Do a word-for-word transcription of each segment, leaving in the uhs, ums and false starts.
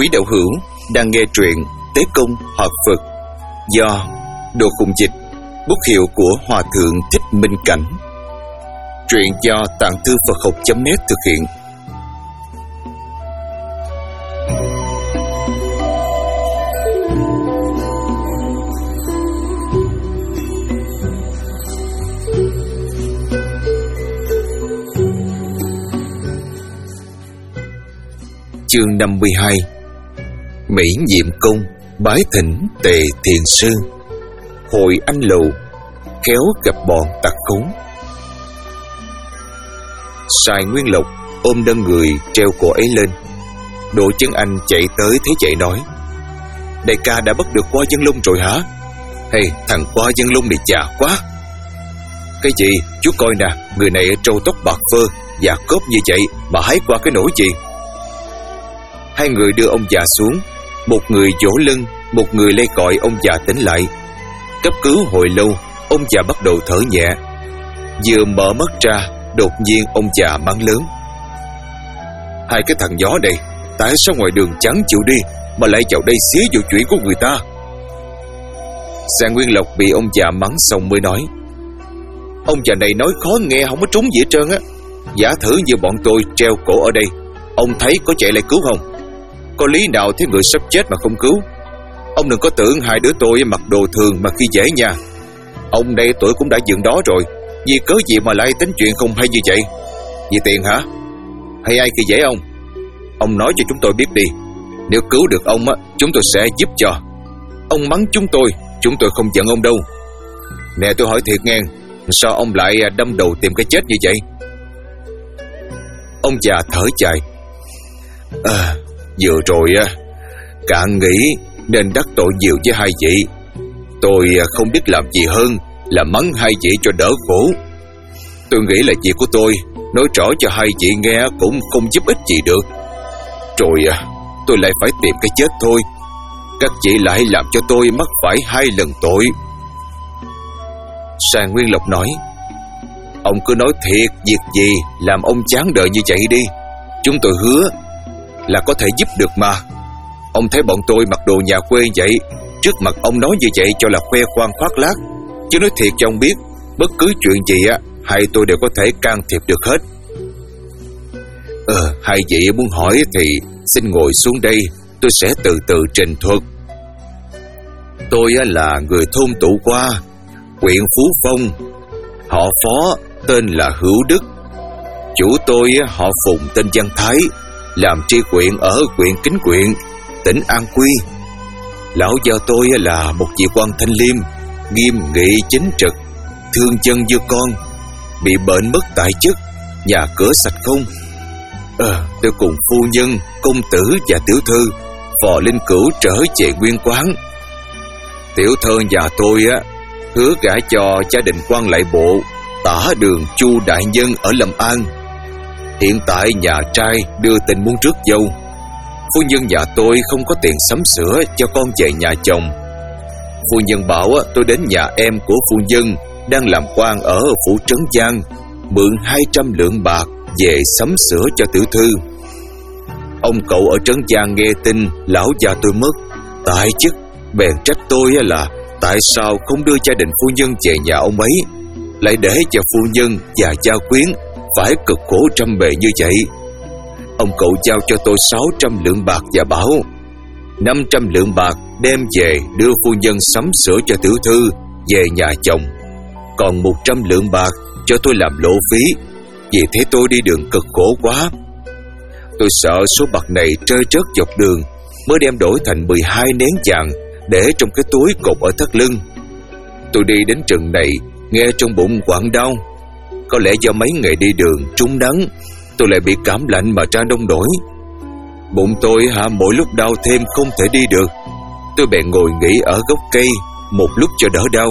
Quý đạo hữu đang nghe truyện Tế Công Hợp Phật do Đồ Khùng Dịch, bút hiệu của Hòa Thượng Thích Minh Cảnh. Truyện do Tạng Thư Phật Học chấm net thực hiện. Chương năm mươi hai. Mỹ Nhiệm Công bái thỉnh Tề Thiền Sư. Hội Anh Lầu khéo gặp bọn tặc khốn. Sài Nguyên Lộc ôm đơn người treo cổ ấy lên. Đỗ Chấn Anh chạy tới thấy chạy nói: đại ca đã bắt được Qua Dân Long rồi hả? Hey, thằng Qua Dân Long này già quá. Cái gì? Chú coi nè, người này trâu tóc bạc phơ, da cốp như vậy mà hái qua cái nỗi gì? Hai người đưa ông già xuống, một người vỗ lưng, một người lay còi ông già tỉnh lại. Cấp cứu hồi lâu, ông già bắt đầu thở nhẹ. Vừa mở mắt ra, đột nhiên ông già mắng lớn: hai cái thằng gió này, tại sao ngoài đường chẳng chịu đi mà lại vào đây xía vô chuyện của người ta? Sài Nguyên Lộc bị ông già mắng xong mới nói: ông già này nói khó nghe, không có trúng gì hết trơn á. Giả thử như bọn tôi treo cổ ở đây, ông thấy có chạy lại cứu không? Có lý nào thấy người sắp chết mà không cứu? Ông đừng có tưởng hai đứa tôi mặc đồ thường mà khi dễ nha. Ông đây tuổi cũng đã dựng đó rồi, vì cớ gì mà lại tính chuyện không hay như vậy? Vì tiền hả? Hay ai khi dễ ông? Ông nói cho chúng tôi biết đi. Nếu cứu được ông á, chúng tôi sẽ giúp cho. Ông mắng chúng tôi, chúng tôi không giận ông đâu. Nè, tôi hỏi thiệt nghe, sao ông lại đâm đầu tìm cái chết như vậy? Ông già thở dài: À, vừa rồi á, cạn nghĩ nên đắc tội nhiều với hai vị. Tôi không biết làm gì hơn là mắng hai vị cho đỡ khổ. Tôi nghĩ là việc của tôi nói rõ cho hai vị nghe cũng không giúp ích gì được. Rồi à, tôi lại phải tìm cái chết thôi. Các vị lại làm cho tôi mắc phải hai lần tội. Sài Nguyên Lộc nói: ông cứ nói thiệt, việc gì làm ông chán đời như vậy đi. Chúng tôi hứa là có thể giúp được mà. Ông thấy bọn tôi mặc đồ nhà quê vậy, trước mặt ông nói như vậy cho là khoe khoang khoác lác. Chứ nói thiệt cho ông biết, bất cứ chuyện gì á, hai tôi đều có thể can thiệp được hết. Ờ, hai vị muốn hỏi thì xin ngồi xuống đây, tôi sẽ từ từ trình thuật. Tôi á là người thôn Tụ Qua, huyện Phú Phong, họ Phó, tên là Hữu Đức. Chủ tôi á, họ Phùng, tên Văn Thái, làm tri huyện ở huyện Kính Quyện, tỉnh An Quy. Lão gia tôi là một vị quan thanh liêm, nghiêm nghị chính trực, thương dân như con, bị bệnh mất tại chức, nhà cửa sạch không. Ờ, tôi cùng phu nhân, công tử và tiểu thư phò linh cữu trở về nguyên quán. Tiểu thơ nhà tôi á hứa gả cho gia đình quan lại bộ Tả Đường Chu đại nhân ở Lâm An. Hiện tại nhà trai đưa tin muốn rước dâu. Phu nhân nhà tôi không có tiền sắm sửa cho con về nhà chồng. Phu nhân bảo tôi đến nhà em của phu nhân đang làm quan ở phủ Trấn Giang, mượn hai trăm lượng bạc về sắm sửa cho tiểu thư. Ông cậu ở Trấn Giang nghe tin lão già tôi mất tại chức, bèn trách tôi là tại sao không đưa gia đình phu nhân về nhà ông ấy, lại để cho phu nhân và gia quyến phải cực khổ trăm bề như vậy. Ông cậu giao cho tôi sáu trăm lượng bạc và bảo năm trăm lượng bạc đem về đưa phu nhân sắm sửa cho tiểu thư về nhà chồng, còn một trăm lượng bạc cho tôi làm lộ phí. Vì thế tôi đi đường cực khổ quá. Tôi sợ số bạc này rơi rớt dọc đường, mới đem đổi thành mười hai nén vàng để trong cái túi cột ở thắt lưng. Tôi đi đến chừng này, nghe trong bụng quặn đau. Có lẽ do mấy ngày đi đường trúng nắng, tôi lại bị cảm lạnh mà ra nông nổi. Bụng tôi hả mỗi lúc đau thêm không thể đi được. Tôi bèn ngồi nghỉ ở gốc cây một lúc cho đỡ đau.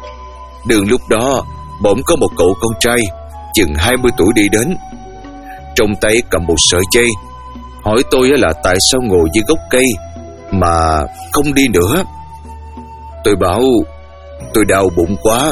Đường lúc đó bỗng có một cậu con trai chừng hai mươi tuổi đi đến, trong tay cầm một sợi dây, hỏi tôi là tại sao ngồi dưới gốc cây mà không đi nữa. Tôi bảo tôi đau bụng quá.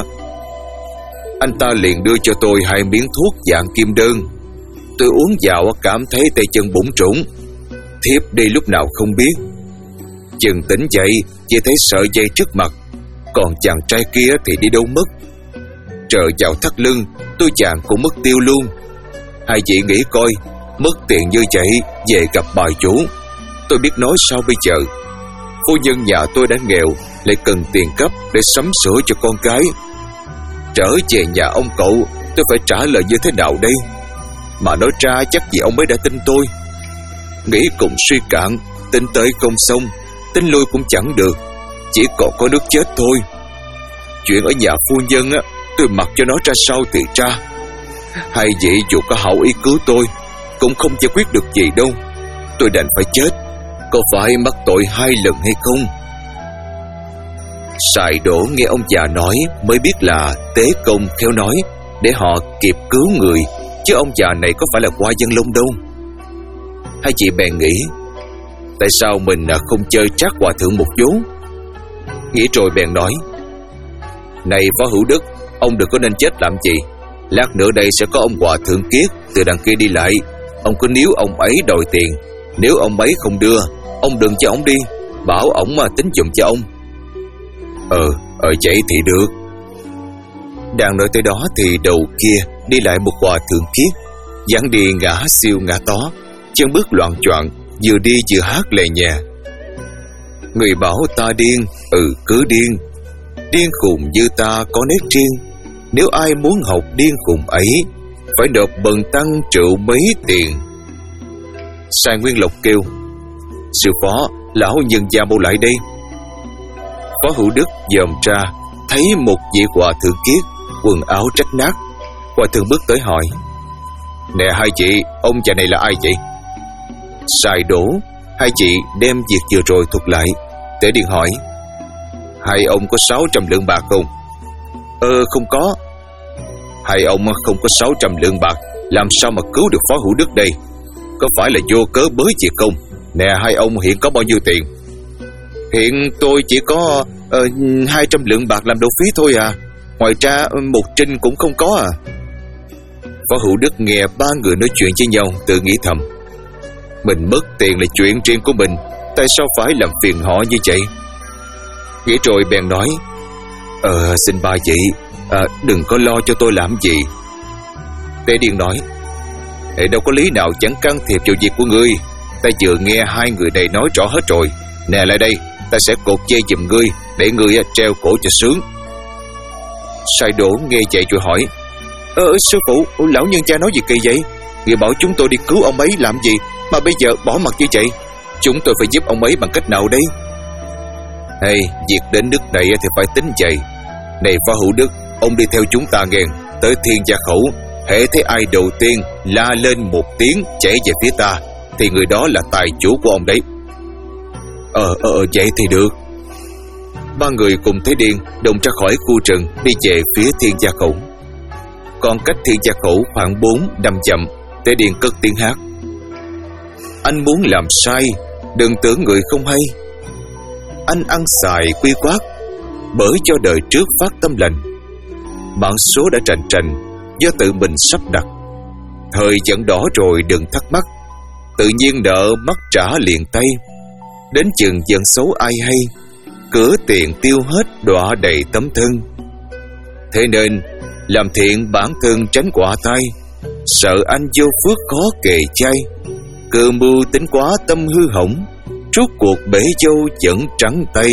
Anh ta liền đưa cho tôi hai miếng thuốc dạng kim đơn. Tôi uống vào cảm thấy tay chân bủn rủn. Thiếp đi lúc nào không biết. Chừng tỉnh dậy chỉ thấy sợi dây trước mặt, còn chàng trai kia thì đi đâu mất. Trợ vào thắt lưng, tôi chàng cũng mất tiêu luôn. Hai vị nghĩ coi, mất tiền như vậy về gặp bà chủ, tôi biết nói sao bây giờ. Phu nhân nhà tôi đã nghèo, lại cần tiền cấp để sắm sửa cho con cái. Trở về nhà ông cậu, tôi phải trả lời như thế nào đây? Mà nói ra chắc gì ông ấy đã tin tôi. Nghĩ cùng suy cạn, tin tới không xong, tin lui cũng chẳng được, chỉ còn có nước chết thôi. Chuyện ở nhà phu nhân á, tôi mặc cho nó ra sao thì ra. Hai vị dù có hảo ý cứu tôi, cũng không giải quyết được gì đâu. Tôi đành phải chết, có phải mắc tội hai lần hay không? Sài Đỗ nghe ông già nói mới biết là tế công khéo nói để họ kịp cứu người, chứ ông già này có phải là qua dân lông đâu. Hai chị bèn nghĩ, tại sao mình không chơi trác hòa thượng một vố? Nghĩ rồi bèn nói, này Phó Hữu Đức, ông đừng có nên chết làm gì. Lát nữa đây sẽ có ông hòa thượng Kiết từ đằng kia đi lại. Ông cứ níu ông ấy đòi tiền. Nếu ông ấy không đưa, ông đừng cho ông đi, bảo ổng mà tính dụng cho ông. Ờ, ờ vậy thì được. Đang nói tới đó thì đầu kia đi lại một hòa thượng Kiết, dáng đi ngã siêu ngã tó, chân bước loạng choạng, vừa đi vừa hát lè nhè. Người bảo ta điên, ừ cứ điên. Điên khùng như ta có nét riêng. Nếu ai muốn học điên khùng ấy, phải nộp bần tăng triệu mấy tiền. Sai Nguyên Lộc kêu, sư phó, lão nhân gia mau lại đây. Phó Hữu Đức dòm ra, thấy một vị hòa thượng Kiết, quần áo rách nát. Hòa thượng bước tới hỏi, nè hai chị, ông già này là ai vậy? Sài Đỗ, hai chị đem việc vừa rồi thuật lại. Tế Điền hỏi, hai ông có sáu trăm lượng bạc không? Ờ không có. Hai ông không có sáu trăm lượng bạc, làm sao mà cứu được Phó Hữu Đức đây? Có phải là vô cớ bới việc không? Nè hai ông hiện có bao nhiêu tiền? Hiện tôi chỉ có uh, hai trăm lượng bạc làm đồ phí thôi à. Ngoài ra một trinh cũng không có à. Phó Hữu Đức nghe ba người nói chuyện với nhau, tự nghĩ thầm, mình mất tiền là chuyện riêng của mình, tại sao phải làm phiền họ như vậy? Nghĩ rồi bèn nói, Ờ xin ba chị, à, đừng có lo cho tôi làm gì. Tế Điền nói, Ê, đâu có lý nào chẳng can thiệp vào việc của ngươi. Ta vừa nghe hai người này nói rõ hết rồi. Nè lại đây, ta sẽ cột dây giùm ngươi, để ngươi treo cổ cho sướng. Sai Đỗ nghe vậy rồi hỏi, Ờ sư phụ, lão nhân cha nói gì kỳ vậy? Người bảo chúng tôi đi cứu ông ấy làm gì mà bây giờ bỏ mặt như vậy? Chúng tôi phải giúp ông ấy bằng cách nào đây? Hey, việc đến nước này thì phải tính vậy. Này Phó Hữu Đức, ông đi theo chúng ta nghe. Tới Thiên Gia Khẩu, hễ thấy ai đầu tiên la lên một tiếng chạy về phía ta, thì người đó là tài chủ của ông đấy. Ờ, ờ, vậy thì được. Ba người cùng Thế Điền đồng ra khỏi khu rừng, đi về phía Thiên Gia Khẩu. Còn cách Thiên Gia Khẩu khoảng bốn năm dặm, Thế Điền cất tiếng hát, anh muốn làm sai, đừng tưởng người không hay. Anh ăn xài quy quát, bởi cho đời trước phát tâm lành. Mãn số đã trành trành, do tự mình sắp đặt. Thời giận đỏ rồi đừng thắc mắc, tự nhiên nợ mắc trả liền tay. Đến chừng giận xấu ai hay, cửa tiền tiêu hết đọa đầy tấm thân. Thế nên làm thiện bản thân tránh quả tai, sợ anh vô phước khó kề chay. Cơ mưu tính quá tâm hư hỏng, rốt cuộc bể dâu vẫn trắng tay.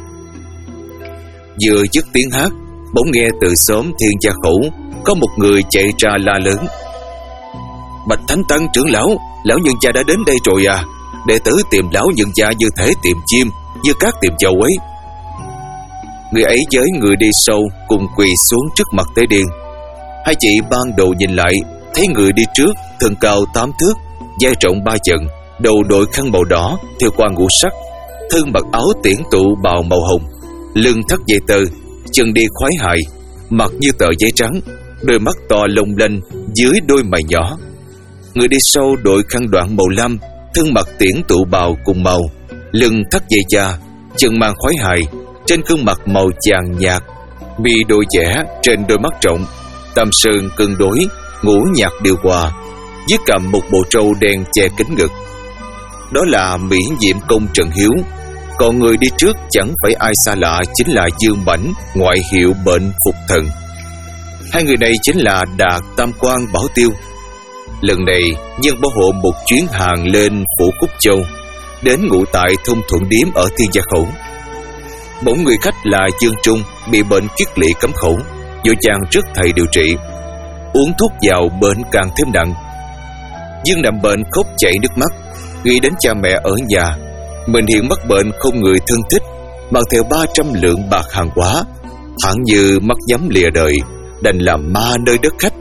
Vừa dứt tiếng hát, bỗng nghe từ xóm Thiên Gia Khẩu có một người chạy ra la lớn, Bạch Thánh Tăng trưởng lão, lão nhân gia đã đến đây rồi à. Đệ tử tìm lão nhân gia như thể tìm chim, như cát tìm dầu ấy. Người ấy với người đi sâu cùng quỳ xuống trước mặt Tế Điền. Hai chị ban đầu nhìn lại, thấy người đi trước thân cao tám thước, vai rộng ba chận, đầu đội khăn màu đỏ theo qua ngũ sắc, thân mặc áo tiễn tụ bào màu hồng, lưng thắt dây tơ, chân đi khoái hài, mặt như tờ giấy trắng, đôi mắt to lông lanh dưới đôi mày nhỏ. Người đi sau đội khăn đoạn màu lam, thân mặc tiễn tụ bào cùng màu, lưng thắt dây da, chân mang khoái hài, trên gương mặt màu vàng nhạt, mi đôi vẽ trên đôi mắt rộng, tam sơn cân đối, ngũ nhạc điều hòa, dưới cằm một bộ trâu đen che kín ngực. đó là Mỹ Diệm Công Trần Hiếu. Còn người đi trước chẳng phải ai xa lạ, chính là Dương Mãnh, ngoại hiệu Bệnh Phục Thần. Hai người này chính là Đạt, Tam Quan, Bảo Tiêu. Lần này Nhân bảo hộ một chuyến hàng lên phủ Cúc Châu, đến ngụ tại thôn Thuận Điếm ở Thiên Gia Khẩu. Bỗng người khách là Dương Trung bị bệnh kiết lỵ cấm khẩu, vội vàng rước thầy điều trị. Uống thuốc vào bệnh càng thêm nặng. Dương nằm bệnh khóc chảy nước mắt, nghĩ đến cha mẹ ở nhà. Mình hiện mắc bệnh không người thân thích, mang theo ba trăm lượng bạc hàng hóa, hẳn như mắc nhắm lìa đời, đành làm ma nơi đất khách.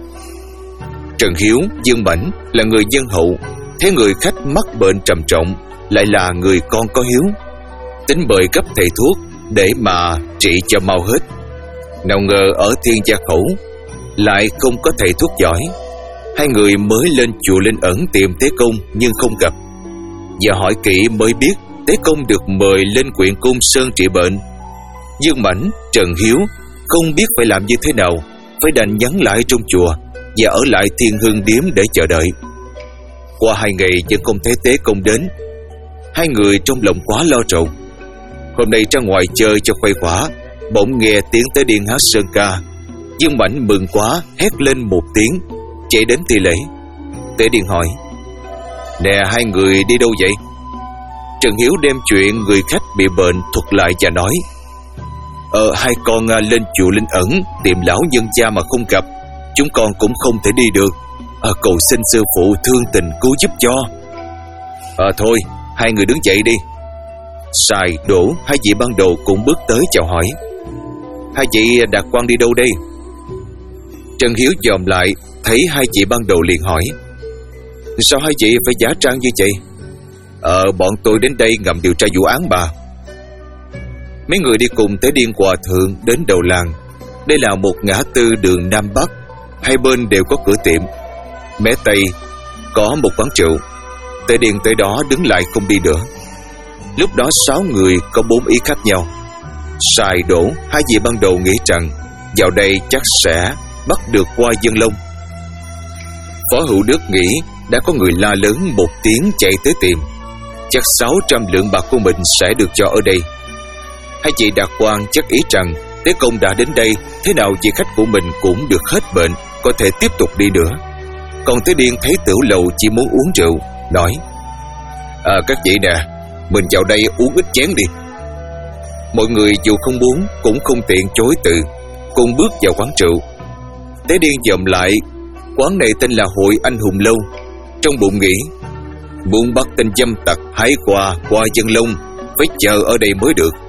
Trần Hiếu, Dương Mãnh là người nhân hậu, thấy người khách mắc bệnh trầm trọng, lại là người con có hiếu, tính mời cấp thầy thuốc để mà trị cho mau hết. Nào ngờ ở Thiên Gia Khẩu lại không có thầy thuốc giỏi. Hai người mới lên chùa Linh Ẩn tìm Tế Công nhưng không gặp. Và hỏi kỹ mới biết Tế Công được mời lên Quyện Cung Sơn trị bệnh. Dương Mãnh, Trần Hiếu không biết phải làm như thế nào, phải đành nhắn lại trong chùa và ở lại Thiên Hưng Điếm để chờ đợi. Qua hai ngày vẫn không thấy Tế Công đến. Hai người trong lòng quá lo trộn. Hôm nay ra ngoài chơi cho khuây khỏa, bỗng nghe tiếng Tế Điên hát sơn ca. Dương Mãnh mừng quá, hét lên một tiếng, chạy đến thi lễ. Tế Điên hỏi: "Nè, hai người đi đâu vậy?" Trần Hiếu đem chuyện người khách bị bệnh thuật lại và nói: Ờ, hai con lên chùa Linh Ẩn tìm lão nhân gia mà không gặp, chúng con cũng không thể đi được. à, Cầu xin sư phụ thương tình cứu giúp cho. À thôi, hai người đứng dậy đi. Sài, Đỗ, hai vị ban đầu cũng bước tới chào hỏi. Hai vị Đạt Quan đi đâu đây? Trần Hiếu dòm lại, thấy hai vị ban đầu liền hỏi: Sao hai vị phải giả trang như vậy? Ờ, bọn tôi đến đây ngầm điều tra vụ án bà. Mấy người đi cùng Tế Điên Hòa Thượng đến đầu làng. Đây là một ngã tư đường Nam Bắc, hai bên đều có cửa tiệm. Mé Tây có một quán rượu. Tế Điên tới đó đứng lại không đi nữa. Lúc đó sáu người có bốn ý khác nhau. Sài, Đỗ, hai vị ban đầu nghĩ rằng vào đây chắc sẽ bắt được qua Dân Long. Phó Hữu Đức nghĩ đã có người la lớn một tiếng chạy tới tìm, chắc sáu trăm lượng bạc của mình sẽ được cho ở đây. Hai vị Đạt Quan chắc ý rằng Tế Công đã đến đây, thế nào vị khách của mình cũng được hết bệnh, có thể tiếp tục đi nữa. Còn Tế Điên thấy Tửu Lầu chỉ muốn uống rượu, nói: À các vị nè, mình vào đây uống ít chén đi. Mọi người dù không muốn cũng không tiện chối từ, cùng bước vào quán rượu. Tế Điên dòm lại, quán này tên là Hội Anh Hùng Lâu. Trong bụng nghĩ: muốn bắt tên dâm tặc hái qua qua Dân Long, phải chờ ở đây mới được.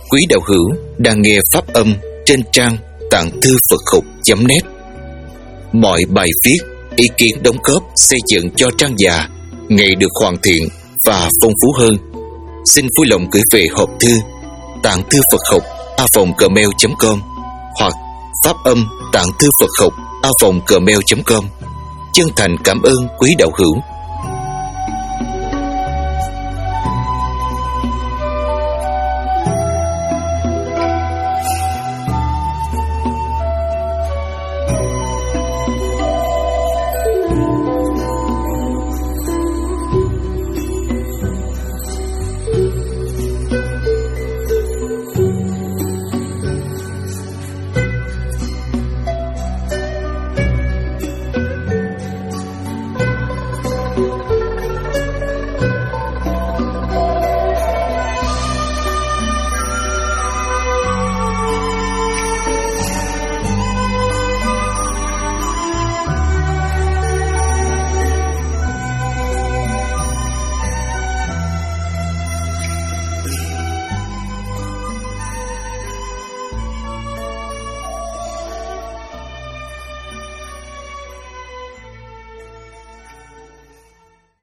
quý đạo hữu đang nghe pháp âm trên trang tạng thư Phật học chấm net. Mọi bài viết, ý kiến đóng góp xây dựng cho trang già ngày được hoàn thiện và phong phú hơn. Xin vui lòng gửi về hộp thư tạng thư Phật học a vòng gmail chấm com hoặc pháp âm tạng thư Phật học a vòng gmail chấm com. Chân thành cảm ơn quý đạo hữu.